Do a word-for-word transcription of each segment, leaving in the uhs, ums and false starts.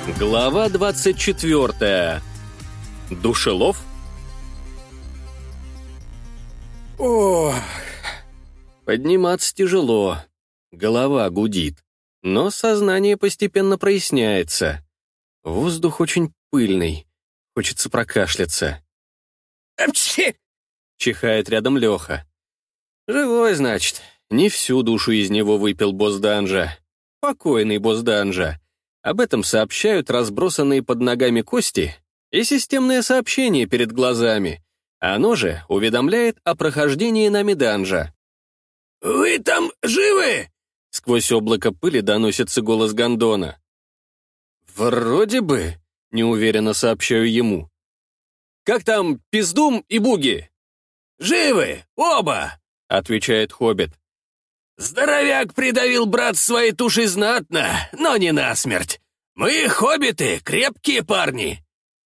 Глава двадцать четвертая. Душелов? Ох, подниматься тяжело, голова гудит, но сознание постепенно проясняется. Воздух очень пыльный, хочется прокашляться. «Апчхи!» — чихает рядом Леха. «Живой, значит, не всю душу из него выпил босс данжа. Покойный босс данжа. Об этом сообщают разбросанные под ногами кости и системное сообщение перед глазами. Оно же уведомляет о прохождении нами данжа». «Вы там живы?» — сквозь облако пыли доносится голос гондона. «Вроде бы», — неуверенно сообщаю ему. «Как там Пиздум и Буги?» «Живы, оба», — отвечает хоббит. «Здоровяк придавил брат своей тушей знатно, но не насмерть. Мы, хоббиты, крепкие парни».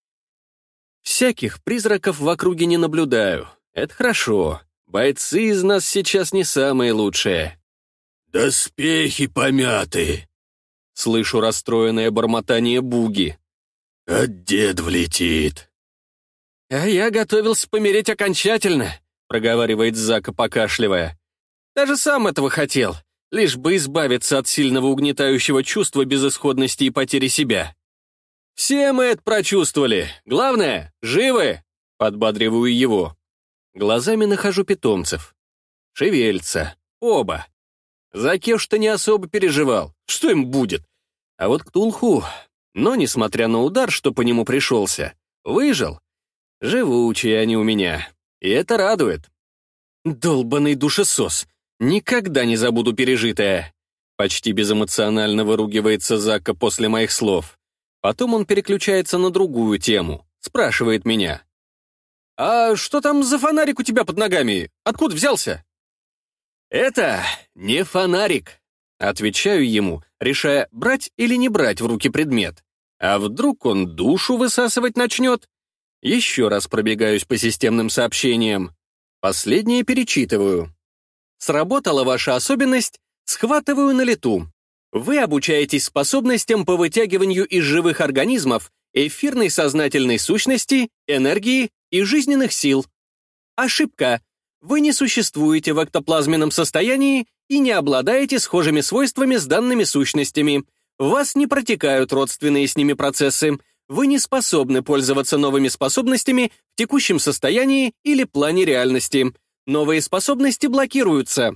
Всяких призраков в округе не наблюдаю. Это хорошо. Бойцы из нас сейчас не самые лучшие. «Доспехи помяты», — слышу расстроенное бормотание Буги. «От дед влетит». «А я готовился помереть окончательно», — проговаривает Зака, покашливая. «Даже сам этого хотел, лишь бы избавиться от сильного угнетающего чувства безысходности и потери себя». «Все мы это прочувствовали. Главное, живы!» — подбадриваю его. Глазами нахожу питомцев. Шевельца. Оба. Закеш-то не особо переживал. Что им будет? А вот Ктулху, но, несмотря на удар, что по нему пришелся, выжил. Живучие они у меня. И это радует. Долбаный душесос. Никогда не забуду пережитое. Почти безэмоционально выругивается Зака после моих слов. Потом он переключается на другую тему. Спрашивает меня. «А что там за фонарик у тебя под ногами? Откуда взялся?» «Это не фонарик», — отвечаю ему, решая, брать или не брать в руки предмет. А вдруг он душу высасывать начнет? Еще раз пробегаюсь по системным сообщениям. Последнее перечитываю. Сработала ваша особенность «Схватываю на лету». Вы обучаетесь способностям по вытягиванию из живых организмов эфирной сознательной сущности, энергии и жизненных сил. Ошибка. Вы не существуете в эктоплазменном состоянии и не обладаете схожими свойствами с данными сущностями. В вас не протекают родственные с ними процессы. Вы не способны пользоваться новыми способностями в текущем состоянии или плане реальности. Новые способности блокируются.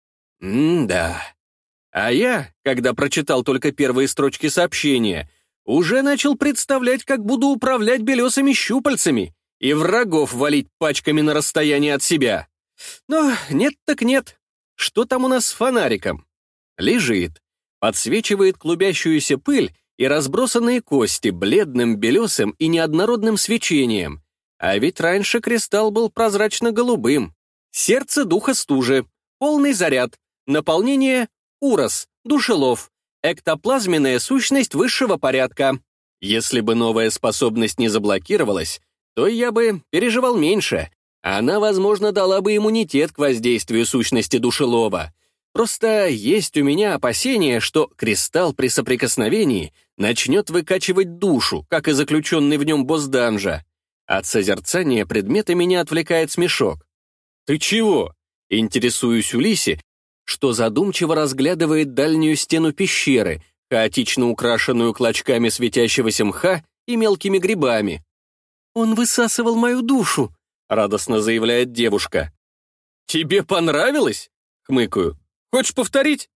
М-да. А я, когда прочитал только первые строчки сообщения, уже начал представлять, как буду управлять белесыми щупальцами и врагов валить пачками на расстоянии от себя. Но нет так нет. Что там у нас с фонариком? Лежит, подсвечивает клубящуюся пыль и разбросанные кости бледным, белесым и неоднородным свечением. А ведь раньше кристалл был прозрачно-голубым. Сердце духа стужи, полный заряд, наполнение Урос, Душелов, эктоплазменная сущность высшего порядка. Если бы новая способность не заблокировалась, то я бы переживал меньше. Она, возможно, дала бы иммунитет к воздействию сущности Душелова. Просто есть у меня опасение, что кристалл при соприкосновении начнет выкачивать душу, как и заключенный в нем босс данжа. От созерцания предмета меня отвлекает смешок. «Ты чего?» — интересуюсь у Лиси, что задумчиво разглядывает дальнюю стену пещеры, хаотично украшенную клочками светящегося мха и мелкими грибами. «Он высасывал мою душу», — радостно заявляет девушка. «Тебе понравилось?» — хмыкаю. «Хочешь повторить?»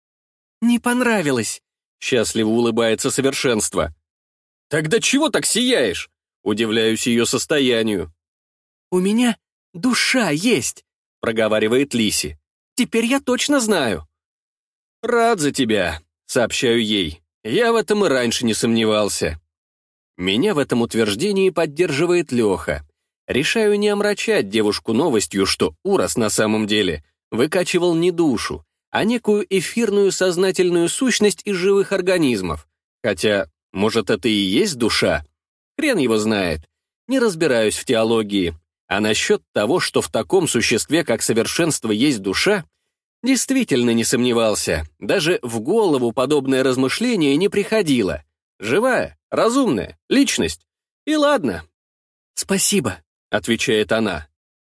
«Не понравилось», — счастливо улыбается совершенство. «Тогда чего так сияешь?» — удивляюсь ее состоянию. «У меня душа есть», — проговаривает Лиси. «Теперь я точно знаю». «Рад за тебя», — сообщаю ей. «Я в этом и раньше не сомневался». Меня в этом утверждении поддерживает Леха. Решаю не омрачать девушку новостью, что Урос на самом деле выкачивал не душу, а некую эфирную сознательную сущность из живых организмов. Хотя, может, это и есть душа? Хрен его знает. Не разбираюсь в теологии. А насчет того, что в таком существе, как совершенство, есть душа, действительно не сомневался. Даже в голову подобное размышление не приходило. Живая, разумная, личность. И ладно. «Спасибо», — отвечает она.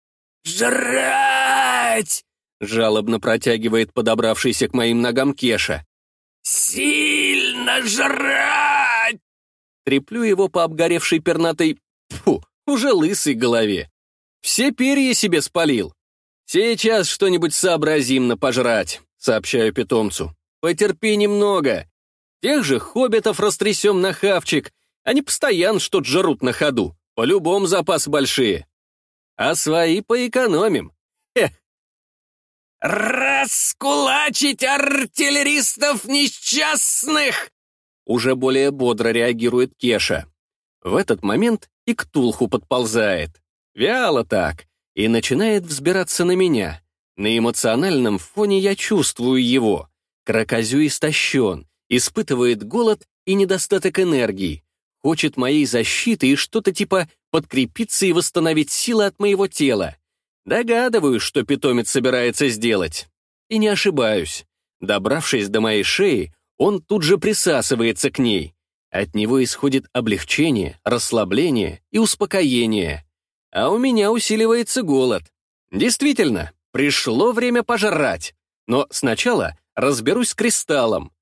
«Жрать!» — жалобно протягивает подобравшийся к моим ногам Кеша. «Сильно жрать!» Треплю его по обгоревшей пернатой, фу, уже лысой голове. Все перья себе спалил. «Сейчас что-нибудь сообразим пожрать», — сообщаю питомцу. «Потерпи немного. Тех же хоббитов растрясем на хавчик. Они постоянно что-то жрут на ходу. По-любому запасы большие. А свои поэкономим. Хе. «Раскулачить артиллеристов несчастных!» Уже более бодро реагирует Кеша. В этот момент и Ктулху подползает. Вяло так. И начинает взбираться на меня. На эмоциональном фоне я чувствую его. Кракозю истощен, испытывает голод и недостаток энергии. Хочет моей защиты и что-то типа подкрепиться и восстановить силы от моего тела. Догадываюсь, что питомец собирается сделать. И не ошибаюсь. Добравшись до моей шеи, он тут же присасывается к ней. От него исходит облегчение, расслабление и успокоение. А у меня усиливается голод. Действительно, пришло время пожрать. Но сначала разберусь с кристаллом.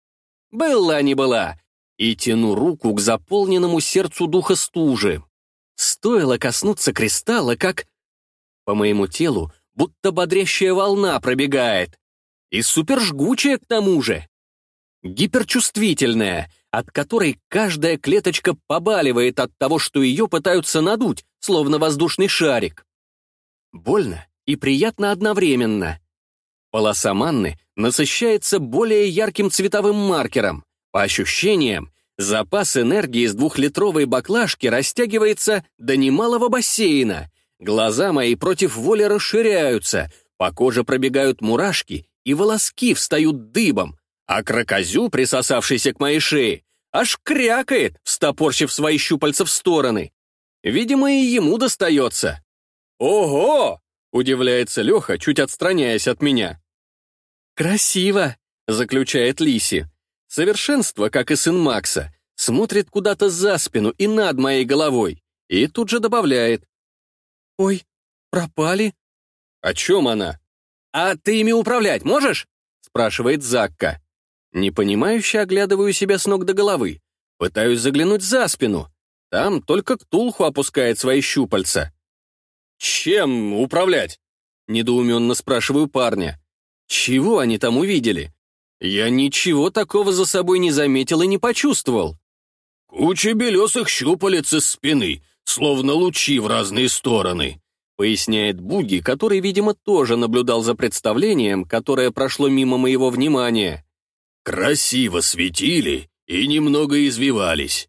Была не была. И тяну руку к заполненному сердцу духа стужи. Стоило коснуться кристалла, как... По моему телу будто бодрящая волна пробегает. И супержгучая к тому же. Гиперчувствительная, от которой каждая клеточка побаливает от того, что ее пытаются надуть, словно воздушный шарик. Больно и приятно одновременно. Полоса манны насыщается более ярким цветовым маркером. По ощущениям, запас энергии из двухлитровой баклажки растягивается до немалого бассейна. Глаза мои против воли расширяются, по коже пробегают мурашки, и волоски встают дыбом, а кракозю, присосавшийся к моей шее, аж крякает, встопорщив свои щупальца в стороны. Видимо, и ему достается. «Ого!» — удивляется Леха, чуть отстраняясь от меня. «Красиво!» — заключает Лиси. Совершенство, как и сын Макса, смотрит куда-то за спину и над моей головой, и тут же добавляет. «Ой, пропали?» «О чем она?» «А ты ими управлять можешь?» — спрашивает Закка. Непонимающе оглядываю себя с ног до головы. Пытаюсь заглянуть за спину. Там только Ктулху опускает свои щупальца. «Чем управлять?» — недоуменно спрашиваю парня. «Чего они там увидели? Я ничего такого за собой не заметил и не почувствовал». «Куча белесых щупалец из спины, словно лучи в разные стороны», поясняет Буги, который, видимо, тоже наблюдал за представлением, которое прошло мимо моего внимания. «Красиво светили и немного извивались».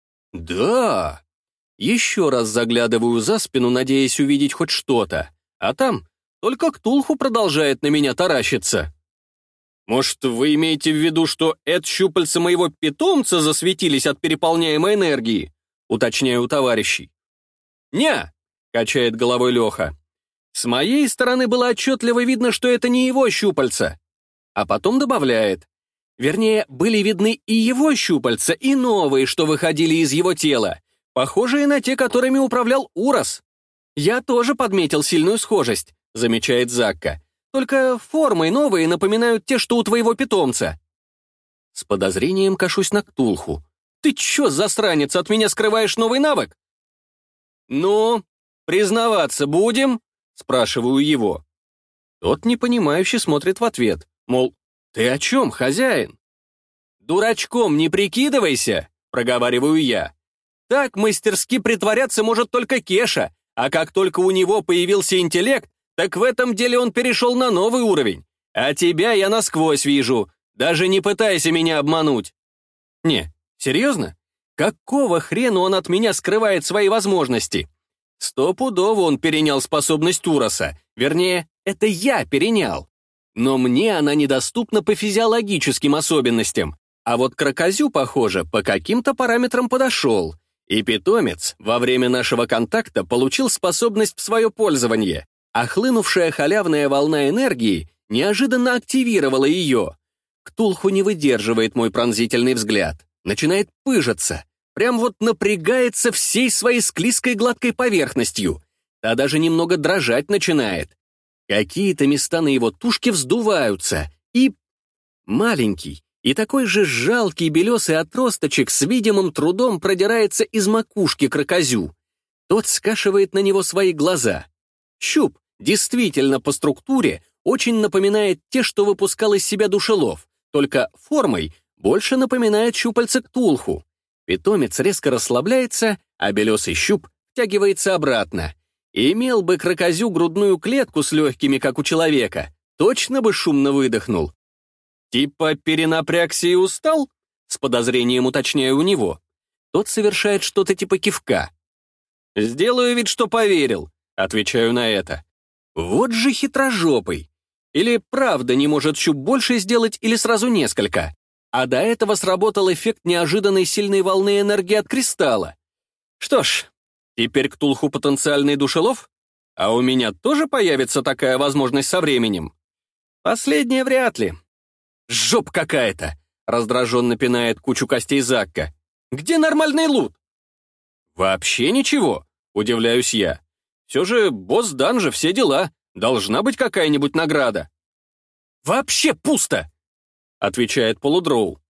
«Да!» Еще раз заглядываю за спину, надеясь увидеть хоть что-то, а там только Ктулху продолжает на меня таращиться. «Может, вы имеете в виду, что это щупальца моего питомца засветились от переполняемой энергии?» Уточняю у товарищей. «Не!» — качает головой Леха. «С моей стороны было отчетливо видно, что это не его щупальца». А потом добавляет. Вернее, были видны и его щупальца, и новые, что выходили из его тела, похожие на те, которыми управлял Урос. «Я тоже подметил сильную схожесть», — замечает Закка. «Только формой новые напоминают те, что у твоего питомца». С подозрением кашусь на Ктулху. «Ты чё, засранец, от меня скрываешь новый навык?» «Ну, признаваться будем?» — спрашиваю его. Тот непонимающе смотрит в ответ, мол, «Ты о чем, хозяин?» «Дурачком не прикидывайся», — проговариваю я. «Так мастерски притворяться может только Кеша, а как только у него появился интеллект, так в этом деле он перешел на новый уровень. А тебя я насквозь вижу, даже не пытайся меня обмануть». «Не, серьезно? Какого хрена он от меня скрывает свои возможности? Стопудово он перенял способность Уроса, вернее, это я перенял. Но мне она недоступна по физиологическим особенностям, а вот кракозю, похоже, по каким-то параметрам подошел. И питомец во время нашего контакта получил способность в свое пользование, а хлынувшая халявная волна энергии неожиданно активировала ее. Ктулху не выдерживает мой пронзительный взгляд. начинает пыжиться, прям вот напрягается всей своей склизкой гладкой поверхностью, та даже немного дрожать начинает. Какие-то места на его тушке вздуваются, и маленький, и такой же жалкий белесый отросточек с видимым трудом продирается из макушки крокозю. Тот скашивает на него свои глаза. Щуп действительно по структуре очень напоминает те, что выпускал из себя душелов, только формой больше напоминает щупальца ктулху. Питомец резко расслабляется, а белесый щуп втягивается обратно. Имел бы крокозю грудную клетку с легкими, как у человека, точно бы шумно выдохнул. Типа перенапрягся и устал? С подозрением уточняю у него. Тот совершает что-то типа кивка. «Сделаю вид, что поверил», — отвечаю на это. Вот же хитрожопый. Или правда не может щуп больше сделать, или сразу несколько. А до этого сработал эффект неожиданной сильной волны энергии от кристалла. Что ж, теперь ктулху потенциальный душелов? А у меня тоже появится такая возможность со временем? Последнее вряд ли. «Жоп какая-то!» — раздраженно пинает кучу костей Закка. «Где нормальный лут?» «Вообще ничего», — удивляюсь я. «Все же босс данжа, все дела. Должна быть какая-нибудь награда». «Вообще пусто!» — отвечает полудроу.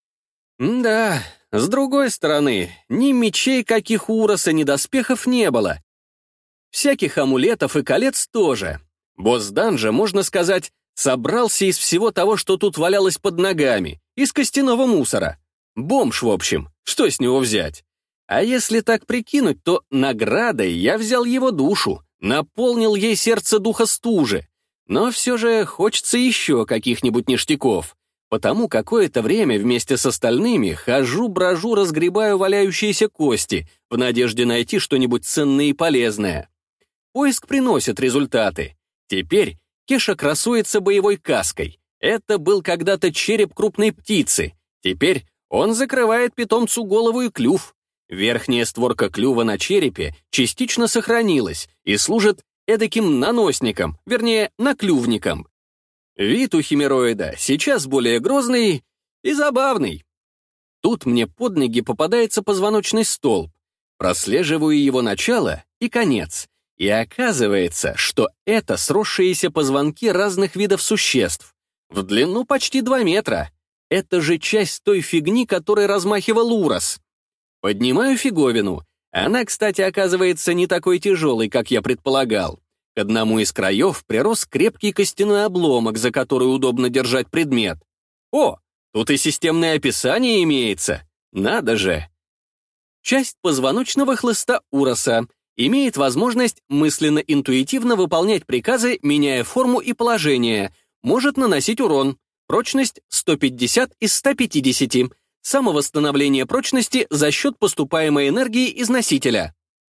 «Да, с другой стороны, ни мечей каких у Уроса, ни доспехов не было. Всяких амулетов и колец тоже. Босс данжа, можно сказать, собрался из всего того, что тут валялось под ногами, из костяного мусора. Бомж, в общем, что с него взять? А если так прикинуть, то наградой я взял его душу, наполнил ей сердце духа стужи. Но все же хочется еще каких-нибудь ништяков, потому какое-то время вместе с остальными хожу, брожу, разгребаю валяющиеся кости в надежде найти что-нибудь ценное и полезное. Поиск приносит результаты. Теперь Кеша красуется боевой каской. Это был когда-то череп крупной птицы. Теперь он закрывает питомцу голову и клюв. Верхняя створка клюва на черепе частично сохранилась и служит эдаким наносником, вернее, наклювником. Вид у химероида сейчас более грозный и забавный. Тут мне под ноги попадается позвоночный столб. Прослеживаю его начало и конец. И оказывается, что это сросшиеся позвонки разных видов существ. В длину почти два метра. Это же часть той фигни, которой размахивал Урос. Поднимаю фиговину. Она, кстати, оказывается не такой тяжелой, как я предполагал. К одному из краев прирос крепкий костяной обломок, за который удобно держать предмет. О, тут и системное описание имеется. Надо же. Часть позвоночного хлыста Уроса имеет возможность мысленно-интуитивно выполнять приказы, меняя форму и положение, может наносить урон. Прочность сто пятьдесят из ста пятидесяти. Самовосстановление прочности за счет поступаемой энергии из носителя.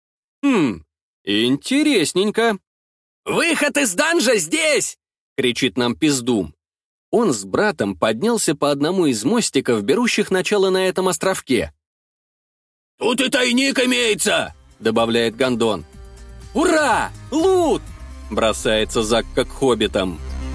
Хм, интересненько. «Выход из данжа здесь!» — кричит нам Пиздум. Он с братом поднялся по одному из мостиков, берущих начало на этом островке. «Тут и тайник имеется!» — добавляет Гондон. «Ура! Лут!» — бросается Закка к хоббитам.